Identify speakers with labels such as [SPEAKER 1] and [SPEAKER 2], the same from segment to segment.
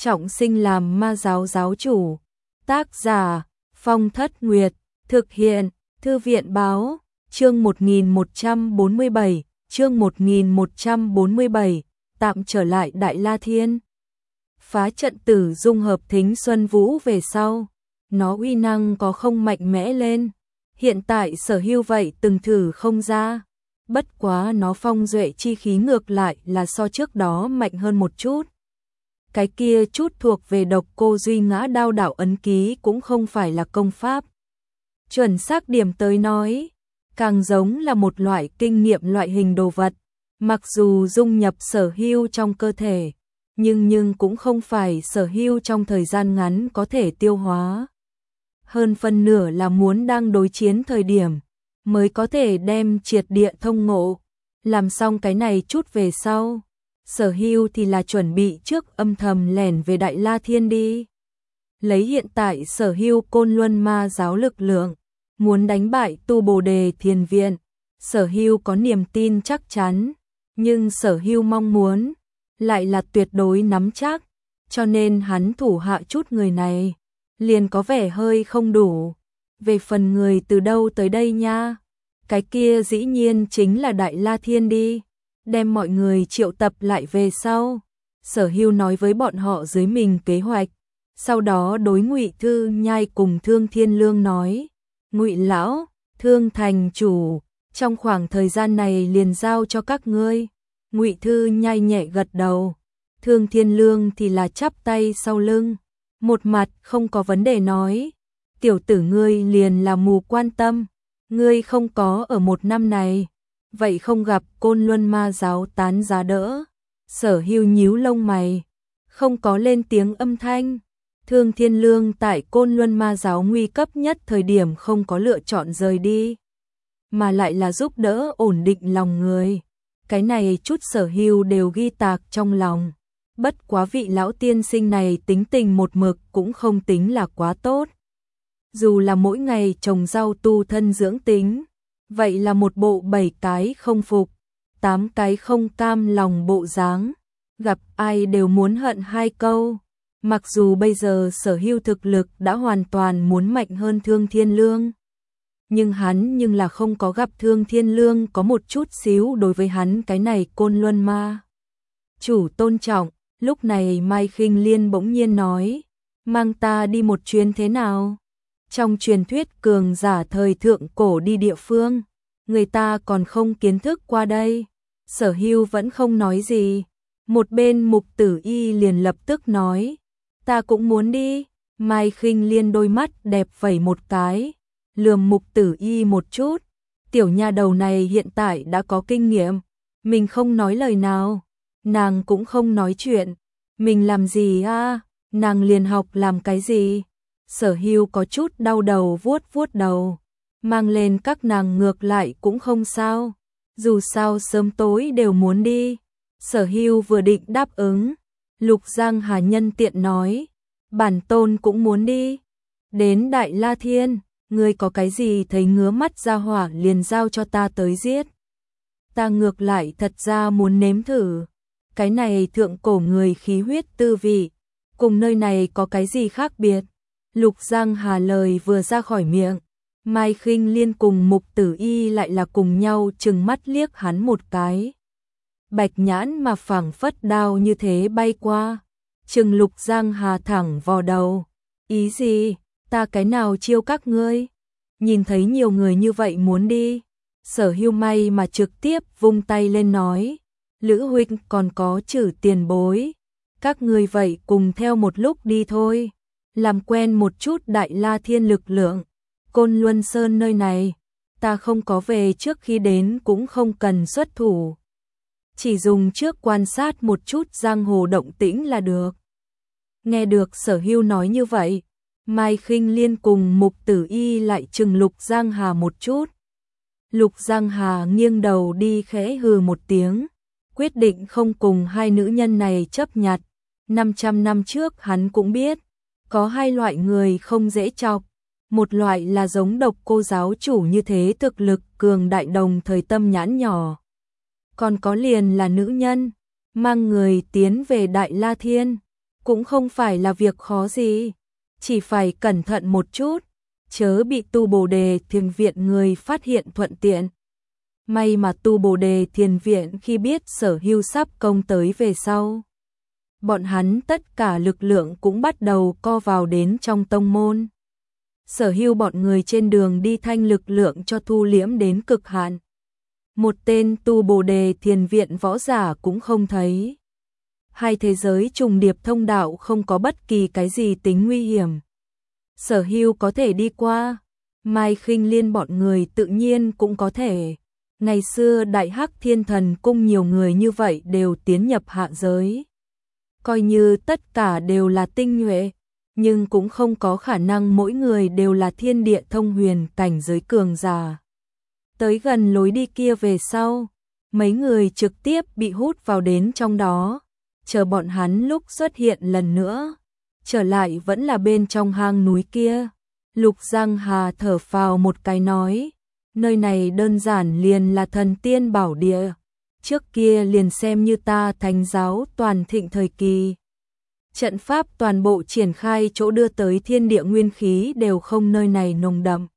[SPEAKER 1] trọng sinh làm ma giáo giáo chủ. Tác giả Phong Thất Nguyệt, thực hiện Thư viện Báo, chương 1147, chương 1147, tạm trở lại Đại La Thiên. Phá trận tử dung hợp Thính Xuân Vũ về sau, nó uy năng có không mạnh mẽ lên. Hiện tại Sở Hưu vậy từng thử không ra. Bất quá nó phong duệ chi khí ngược lại là so trước đó mạnh hơn một chút. Cái kia chút thuộc về độc cô duy ngã đao đảo ấn ký cũng không phải là công pháp. Chuẩn xác điểm tới nói, càng giống là một loại kinh nghiệm loại hình đồ vật. Mặc dù dung nhập Sở Hưu trong cơ thể, nhưng cũng không phải Sở Hưu trong thời gian ngắn có thể tiêu hóa. Hơn phân nửa là muốn đang đối chiến thời điểm mới có thể đem triệt địa thông ngộ. Làm xong cái này chút về sau, Sở Hưu thì là chuẩn bị trước âm thầm lẻn về Đại La Thiên đi. Lấy hiện tại Sở Hưu Côn Luân ma giáo lực lượng, muốn đánh bại Tu Bồ Đề Thiền Viện, Sở Hưu có niềm tin chắc chắn, nhưng Sở Hưu mong muốn lại là tuyệt đối nắm chắc, cho nên hắn thủ hạ chút người này liền có vẻ hơi không đủ. Về phần người từ đâu tới đây nha, cái kia dĩ nhiên chính là Đại La Thiên đi. Đem mọi người triệu tập lại về sau, Sở Hưu nói với bọn họ dưới mình kế hoạch, sau đó đối Ngụy Thư Nhai cùng Thương Thiên Lương nói: Ngụy lão, Thương thành chủ, trong khoảng thời gian này liền giao cho các ngươi. Ngụy Thư Nhai nhẹ gật đầu, Thương Thiên Lương thì là chắp tay sau lưng, một mặt không có vấn đề nói: tiểu tử ngươi liền là mù quan tâm, ngươi không có ở một năm này, vậy không gặp Côn Luân ma giáo tán giá đỡ. Sở Hưu nhíu lông mày, không có lên tiếng âm thanh. Thương Thiên Lương tại Côn Luân ma giáo nguy cấp nhất thời điểm không có lựa chọn rời đi, mà lại là giúp đỡ ổn định lòng người. Cái này chút Sở Hưu đều ghi tạc trong lòng. Bất quá vị lão tiên sinh này tính tình một mực cũng không tính là quá tốt. Dù là mỗi ngày trồng rau tu thân dưỡng tính, vậy là một bộ 7 cái không phục, 8 cái không cam lòng bộ dáng, gặp ai đều muốn hận hai câu. Mặc dù bây giờ Sở Hưu thực lực đã hoàn toàn muốn mạnh hơn Thương Thiên Lương, nhưng hắn nhưng là không có gặp Thương Thiên Lương có một chút xíu đối với hắn cái này Côn Luân ma chủ tôn trọng. Lúc này Mai Khinh Liên bỗng nhiên nói: mang ta đi một chuyến thế nào? Trong truyền thuyết cường giả thời thượng cổ đi địa phương, người ta còn không kiến thức qua đây. Sở Hưu vẫn không nói gì. Một bên Mục Tử Y liền lập tức nói: ta cũng muốn đi. Mai Khinh Liên đôi mắt đẹp vẩy một cái, lườm Mục Tử Y một chút. Tiểu nha đầu này hiện tại đã có kinh nghiệm, mình không nói lời nào, nàng cũng không nói chuyện. Mình làm gì a? Nàng liền học làm cái gì? Sở Hưu có chút đau đầu vuốt vuốt đầu, mang lên các nàng ngược lại cũng không sao, dù sao sớm tối đều muốn đi. Sở Hưu vừa định đáp ứng, Lục Giang Hà nhân tiện nói: bản tôn cũng muốn đi. Đến Đại La Thiên, ngươi có cái gì thấy ngứa mắt ra hỏa liền giao cho ta tới giết. Ta ngược lại thật ra muốn nếm thử cái này thượng cổ người khí huyết tư vị, cùng nơi này có cái gì khác biệt. Lục Giang Hà lời vừa ra khỏi miệng, Mai Khinh Liên cùng Mục Tử Y lại là cùng nhau trừng mắt liếc hắn một cái. Bạch nhãn mà phảng phất đao như thế bay qua, trừng Lục Giang Hà thẳng vào đầu. Ý gì? Ta cái nào chiêu các ngươi? Nhìn thấy nhiều người như vậy muốn đi, Sở Hưu may mà trực tiếp vung tay lên nói: Lữ huynh còn có Trử tiền bối, các ngươi vậy cùng theo một lúc đi thôi, làm quen một chút Đại La Thiên lực lượng. Côn Luân Sơn nơi này, ta không có về trước khi đến cũng không cần xuất thủ, chỉ dùng trước quan sát một chút giang hồ động tĩnh là được. Nghe được Sở Hưu nói như vậy, Mai Khinh Liên cùng Mục Tử Y lại chừng Lục Giang Hà một chút. Lục Giang Hà nghiêng đầu đi khẽ hừ một tiếng, quyết định không cùng hai nữ nhân này chấp nhặt. 500 năm trước hắn cũng biết, có hai loại người không dễ chọc. Một loại là giống Độc Cô giáo chủ như thế thực lực cường đại đồng thời tâm nhãn nhỏ. Còn có liền là nữ nhân, mang người tiến về Đại La Thiên, cũng không phải là việc khó gì, chỉ phải cẩn thận một chút, chớ bị tu Bồ Đề Thiền Viện người phát hiện thuận tiện. May mà tu Bồ Đề Thiền Viện khi biết Sở Hưu sắp công tới về sau, bọn hắn tất cả lực lượng cũng bắt đầu co vào đến trong tông môn. Sở Hưu bọn người trên đường đi thanh lực lượng cho thu liễm đến cực hạn. Một tên tu Bồ Đề Thiền Viện võ giả cũng không thấy. Hai thế giới trùng điệp thông đạo không có bất kỳ cái gì tính nguy hiểm. Sở Hưu có thể đi qua, Mai Khinh Liên bọn người tự nhiên cũng có thể. Ngày xưa Đại Hắc Thiên Thần Cung nhiều người như vậy đều tiến nhập hạ giới. Coi như tất cả đều là tinh nhuệ, nhưng cũng không có khả năng mỗi người đều là thiên địa thông huyền cảnh giới cường giả. Tới gần lối đi kia về sau, mấy người trực tiếp bị hút vào đến trong đó, chờ bọn hắn lúc xuất hiện lần nữa, trở lại vẫn là bên trong hang núi kia. Lục Giang Hà thở phào một cái nói, nơi này đơn giản liền là thần tiên bảo địa, trước kia liền xem như ta thánh giáo toàn thịnh thời kỳ. Trận pháp toàn bộ triển khai chỗ đưa tới thiên địa nguyên khí đều không nơi này nồng đậm.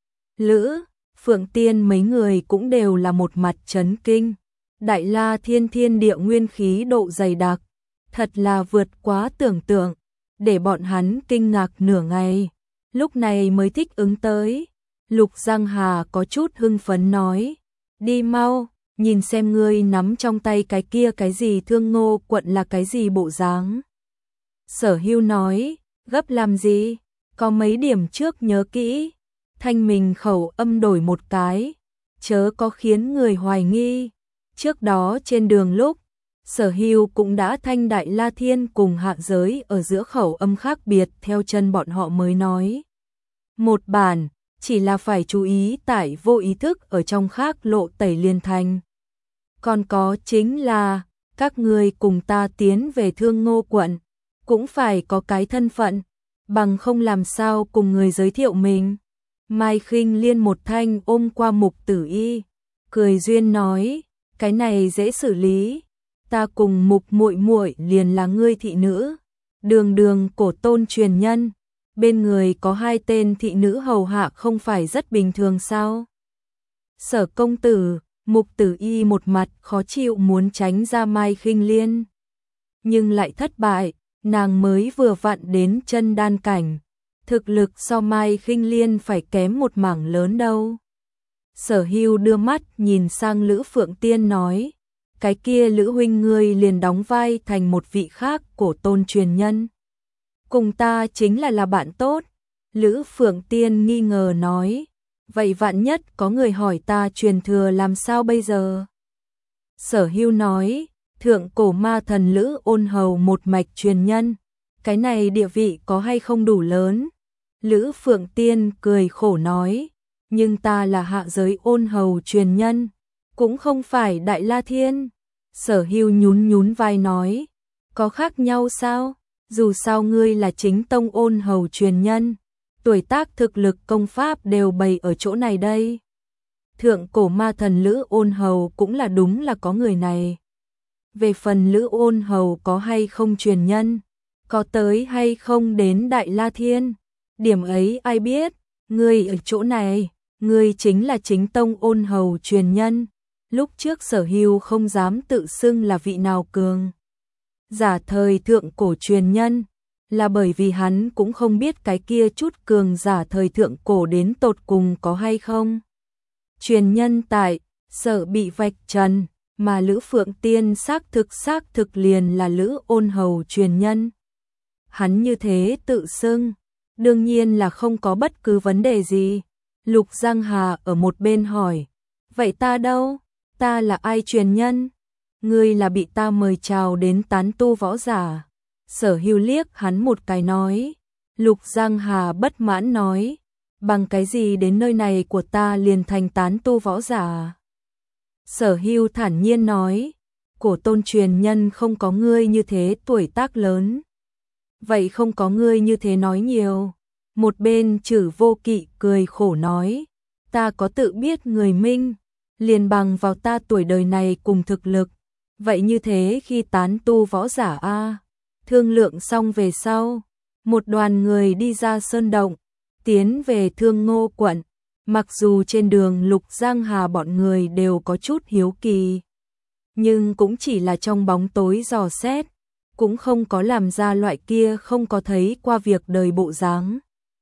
[SPEAKER 1] Lữ, Phượng Tiên mấy người cũng đều là một mặt chấn kinh. Đại La Thiên thiên địa nguyên khí độ dày đặc, thật là vượt quá tưởng tượng, để bọn hắn kinh ngạc nửa ngày. Lúc này mới thích ứng tới. Lục Giang Hà có chút hưng phấn nói, đi mau, nhìn xem ngươi nắm trong tay cái kia cái gì Thương Ngô quận là cái gì bộ dáng. Sở Hưu nói, gấp làm gì, có mấy điểm trước nhớ kỹ. Thanh mình khẩu âm đổi một cái, chớ có khiến người hoài nghi. Trước đó trên đường lúc, Sở Hưu cũng đã thanh Đại La Thiên cùng hạ giới ở giữa khẩu âm khác biệt theo chân bọn họ mới nói. Một bản, chỉ là phải chú ý tại vô ý thức ở trong khác lộ tẩy liên thành. Còn có chính là, các người cùng ta tiến về Thương Ngô quận, cũng phải có cái thân phận, bằng không làm sao cùng người giới thiệu mình. Mai Khinh Liên một thanh ôm qua Mục Tử Y, cười duyên nói, cái này dễ xử lý, ta cùng Mục muội muội liền là ngươi thị nữ, đường đường cổ tôn truyền nhân, bên người có hai tên thị nữ hầu hạ không phải rất bình thường sao? Sở công tử, Mục Tử Y một mặt khó chịu muốn tránh ra Mai Khinh Liên, nhưng lại thất bại, nàng mới vừa vặn đến chân đan cảnh. Thực lực so Mai Khinh Liên phải kém một mảng lớn đâu. Sở Hưu đưa mắt nhìn sang Lữ Phượng Tiên nói, cái kia Lữ huynh ngươi liền đóng vai thành một vị khác cổ tôn truyền nhân. Cùng ta chính là bạn tốt. Lữ Phượng Tiên nghi ngờ nói, vậy vạn nhất có người hỏi ta truyền thừa làm sao bây giờ? Sở Hưu nói, thượng cổ ma thần Lữ Ôn Hầu một mạch truyền nhân, cái này địa vị có hay không đủ lớn? Lữ Phượng Tiên cười khổ nói, nhưng ta là hạ giới Ôn Hầu truyền nhân, cũng không phải Đại La Thiên. Sở Hưu nhún nhún vai nói, có khác nhau sao? Dù sao ngươi là chính tông Ôn Hầu truyền nhân, tuổi tác thực lực công pháp đều bày ở chỗ này đây. Thượng cổ ma thần Lữ Ôn Hầu cũng là đúng là có người này. Về phần Lữ Ôn Hầu có hay không truyền nhân, có tới hay không đến Đại La Thiên, điểm ấy ai biết, ngươi ở chỗ này, ngươi chính là chính tông Ôn Hầu truyền nhân. Lúc trước Sở Hưu không dám tự xưng là vị nào cường giả thời thượng cổ truyền nhân, là bởi vì hắn cũng không biết cái kia chút cường giả thời thượng cổ đến tột cùng có hay không. Truyền nhân tại, sợ bị vạch trần, mà Lữ Phượng Tiên xác thực liền là Lữ Ôn Hầu truyền nhân. Hắn như thế tự xưng, đương nhiên là không có bất cứ vấn đề gì. Lục Giang Hà ở một bên hỏi, vậy ta đâu? Ta là ai truyền nhân? Ngươi là bị ta mời chào đến tán tu võ giả. Sở Hưu liếc hắn một cái nói. Lục Giang Hà bất mãn nói, bằng cái gì đến nơi này của ta liền thành tán tu võ giả? Sở Hưu thản nhiên nói, cổ tôn truyền nhân không có ngươi như thế tuổi tác lớn. Vậy không có ngươi như thế nói nhiều. Một bên Trử Vô Kỵ cười khổ nói, ta có tự biết người minh, liền bằng vào ta tuổi đời này cùng thực lực, vậy như thế khi tán tu võ giả a, Thương lượng xong về sau, một đoàn người đi ra sơn động, tiến về Thương Ngô quận. Mặc dù trên đường Lục Giang Hà bọn người đều có chút hiếu kỳ, nhưng cũng chỉ là trong bóng tối dò xét, cũng không có làm ra loại kia không có thấy qua việc đời bộ dáng.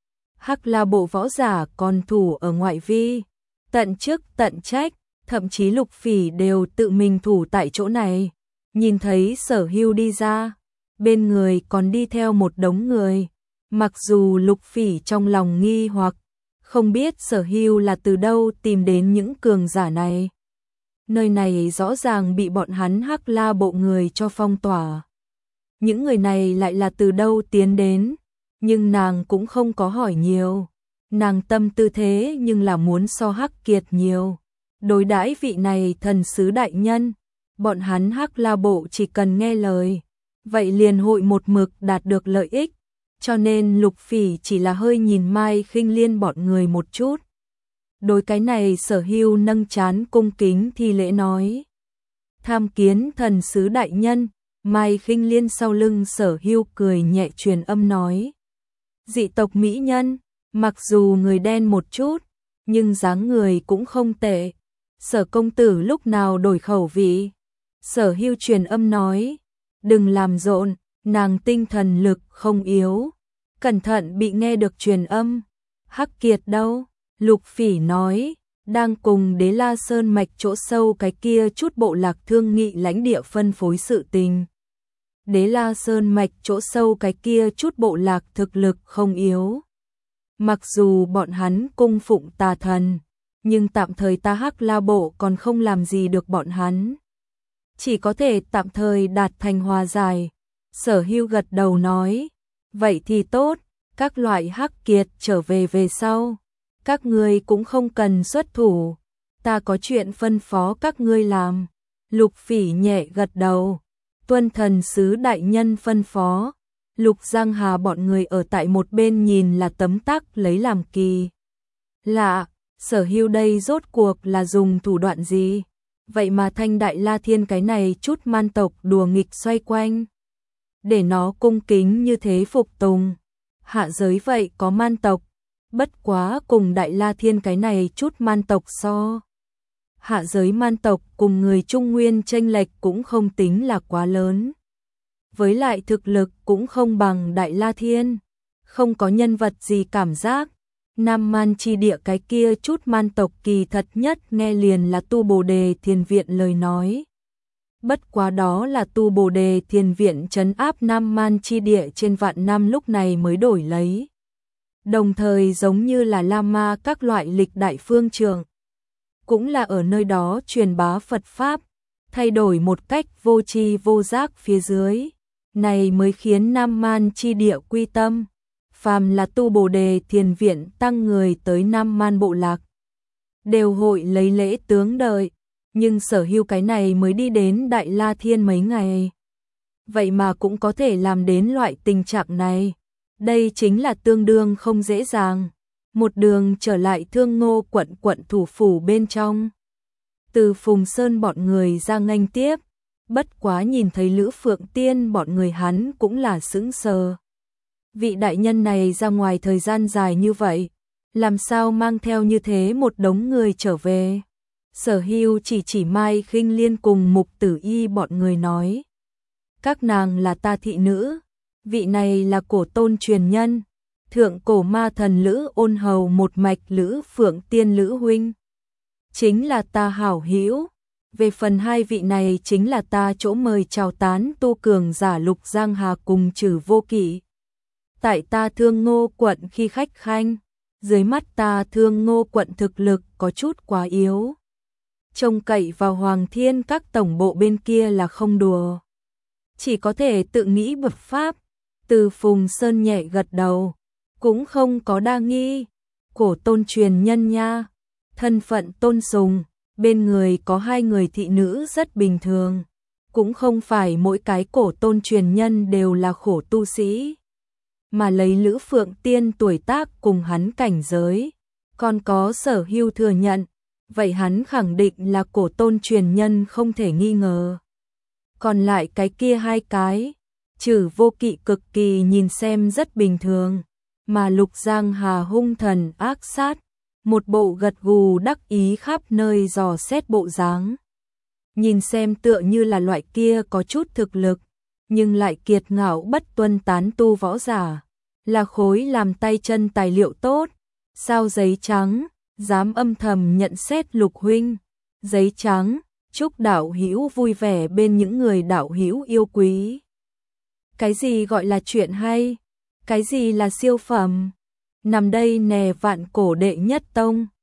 [SPEAKER 1] Hắc La bộ võ giả còn thủ ở ngoại vi, tận chức tận trách, thậm chí Lục Phỉ đều tự mình thủ tại chỗ này. Nhìn thấy Sở Hưu đi ra, bên người còn đi theo một đống người. Mặc dù Lục Phỉ trong lòng nghi hoặc, không biết Sở Hưu là từ đâu tìm đến những cường giả này. Nơi này rõ ràng bị bọn hắn Hắc La bộ người cho phong tỏa. Những người này lại là từ đâu tiến đến, nhưng nàng cũng không có hỏi nhiều. Nàng tâm tư thế nhưng là muốn so Hắc Kiệt nhiều. Đối đãi vị này thần sứ đại nhân, bọn hắn Hắc La bộ chỉ cần nghe lời, vậy liền hội một mực đạt được lợi ích, cho nên Lục Phỉ chỉ là hơi nhìn Mai Khinh Liên bọn người một chút. Đối cái này Sở Hưu nâng trán cung kính thi lễ nói: tham kiến thần sứ đại nhân. Mai Khinh Liên sau lưng Sở Hưu cười nhẹ truyền âm nói: dị tộc mỹ nhân, mặc dù người đen một chút, nhưng dáng người cũng không tệ. Sở công tử lúc nào đổi khẩu vị? Sở Hưu truyền âm nói: đừng làm rộn, nàng tinh thần lực không yếu, cẩn thận bị nghe được truyền âm. Hắc Kiệt đâu? Lục Phỉ nói: đang cùng Đế La Sơn mạch chỗ sâu cái kia chút bộ lạc thương nghị lãnh địa phân phối sự tình. Đế La Sơn mạch chỗ sâu cái kia chút bộ lạc thực lực không yếu. Mặc dù bọn hắn cung phụng tà thần, nhưng tạm thời ta Hắc La bộ còn không làm gì được bọn hắn. Chỉ có thể tạm thời đạt thành hòa giải. Sở Hưu gật đầu nói: vậy thì tốt, các loại Hắc Kiệt trở về sau, các ngươi cũng không cần xuất thủ, ta có chuyện phân phó các ngươi làm. Lục Phỉ nhẹ gật đầu: tuân thần sứ đại nhân phân phó. Lục Giang Hà bọn người ở tại một bên nhìn là tấm tắc lấy làm kỳ lạ, Sở Hưu đây rốt cuộc là dùng thủ đoạn gì? Vậy mà Thanh Đại La Thiên cái này chút man tộc đùa nghịch xoay quanh, để nó cung kính như thế phục tùng. Hạ giới vậy có man tộc, bất quá cùng Đại La Thiên cái này chút man tộc so. Hạ giới man tộc cùng người Trung Nguyên chênh lệch cũng không tính là quá lớn. Với lại thực lực cũng không bằng Đại La Thiên, không có nhân vật gì cảm giác. Nam Man chi địa cái kia chút man tộc kỳ thật nhất nghe liền là Tu Bồ Đề Thiền Viện lời nói. Bất quá đó là Tu Bồ Đề Thiền Viện trấn áp Nam Man chi địa trên vạn năm lúc này mới đổi lấy. Đồng thời giống như là Lama các loại lịch đại phương trường, cũng là ở nơi đó truyền bá Phật Pháp, thay đổi một cách vô tri vô giác phía dưới. Này mới khiến Nam Man chi địa quy tâm. Phàm là Tu Bồ Đề Thiền Viện tăng người tới Nam Man bộ lạc, đều hội lấy lễ tướng đợi. Nhưng Sở Hưu cái này mới đi đến Đại La Thiên mấy ngày, vậy mà cũng có thể làm đến loại tình trạng này. Đây chính là tương đương không dễ dàng. Một đường trở lại Thương Ngô quận thủ phủ bên trong, từ Phùng Sơn bọn người ra nghênh tiếp. Bất quá nhìn thấy Lữ Phượng Tiên bọn người hắn cũng là sững sờ. Vị đại nhân này ra ngoài thời gian dài như vậy, làm sao mang theo như thế một đống người trở về? Sở Hưu chỉ Mai Khinh Liên cùng Mục Tử Y bọn người nói: các nàng là ta thị nữ, vị này là cổ tôn truyền nhân, thượng cổ ma thần Lữ Ôn Hầu một mạch Lữ Phượng Tiên Lữ huynh, chính là ta hảo hữu. Về phần hai vị này chính là ta chỗ mời chào tán tu cường giả Lục Giang Hà cùng Trừ Vô Kỵ. Tại ta Thương Ngô quận khi khách khanh, dưới mắt ta Thương Ngô quận thực lực có chút quá yếu, trông cậy vào Hoàng Thiên các tổng bộ bên kia là không đùa, chỉ có thể tự nghĩ bật pháp. Từ Phùng Sơn nhẹ gật đầu, cũng không có đa nghi. Cổ tôn truyền nhân nha, thân phận tôn sùng, bên người có hai người thị nữ rất bình thường, cũng không phải mỗi cái cổ tôn truyền nhân đều là khổ tu sĩ, mà lấy Lữ Phượng Tiên tuổi tác cùng hắn cảnh giới, còn có Sở Hưu thừa nhận, vậy hắn khẳng định là cổ tôn truyền nhân không thể nghi ngờ. Còn lại cái kia hai cái, Trử Vô Kỵ cực kỳ nhìn xem rất bình thường, mà Lục Giang Hà hung thần ác sát, một bộ gật gù đắc ý khắp nơi dò xét bộ dáng. Nhìn xem tựa như là loại kia có chút thực lực, nhưng lại kiệt ngạo bất tuân tán tu võ giả, là khối làm tay chân tài liệu tốt. Sao giấy trắng, dám âm thầm nhận xét Lục huynh. Giấy trắng, chúc đạo hữu vui vẻ bên những người đạo hữu yêu quý. Cái gì gọi là chuyện hay? Cái gì là siêu phẩm? Nằm đây nè vạn cổ đệ nhất tông.